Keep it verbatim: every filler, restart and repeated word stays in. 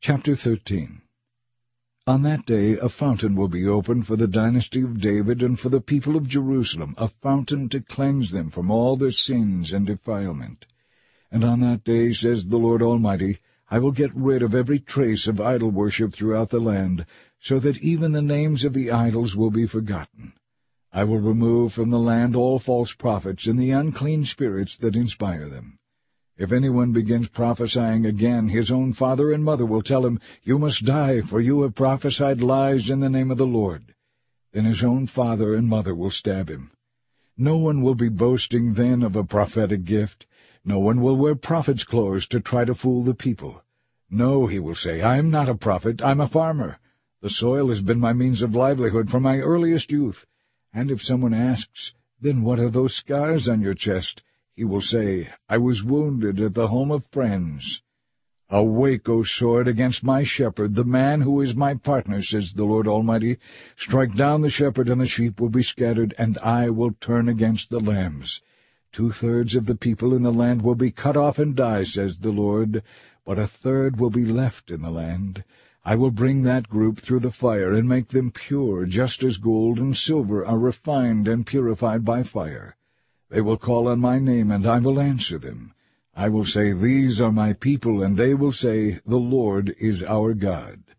Chapter thirteen. On that day a fountain will be opened for the dynasty of David and for the people of Jerusalem, a fountain to cleanse them from all their sins and defilement. And on that day, says the Lord Almighty, I will get rid of every trace of idol worship throughout the land, so that even the names of the idols will be forgotten. I will remove from the land all false prophets and the unclean spirits that inspire them. If anyone begins prophesying again, his own father and mother will tell him, You must die, for you have prophesied lies in the name of the Lord. Then his own father and mother will stab him. No one will be boasting then of a prophetic gift. No one will wear prophet's clothes to try to fool the people. No, he will say, I am not a prophet, I am a farmer. The soil has been my means of livelihood from my earliest youth. And if someone asks, Then what are those scars on your chest? He will say, I was wounded at the home of friends. Awake, O sword, against my shepherd, the man who is my partner, says the Lord Almighty. Strike down the shepherd, and the sheep will be scattered, and I will turn against the lambs. Two-thirds of the people in the land will be cut off and die, says the Lord, but a third will be left in the land. I will bring that group through the fire and make them pure, just as gold and silver are refined and purified by fire. They will call on my name, and I will answer them. I will say, These are my people, and they will say, The Lord is our God.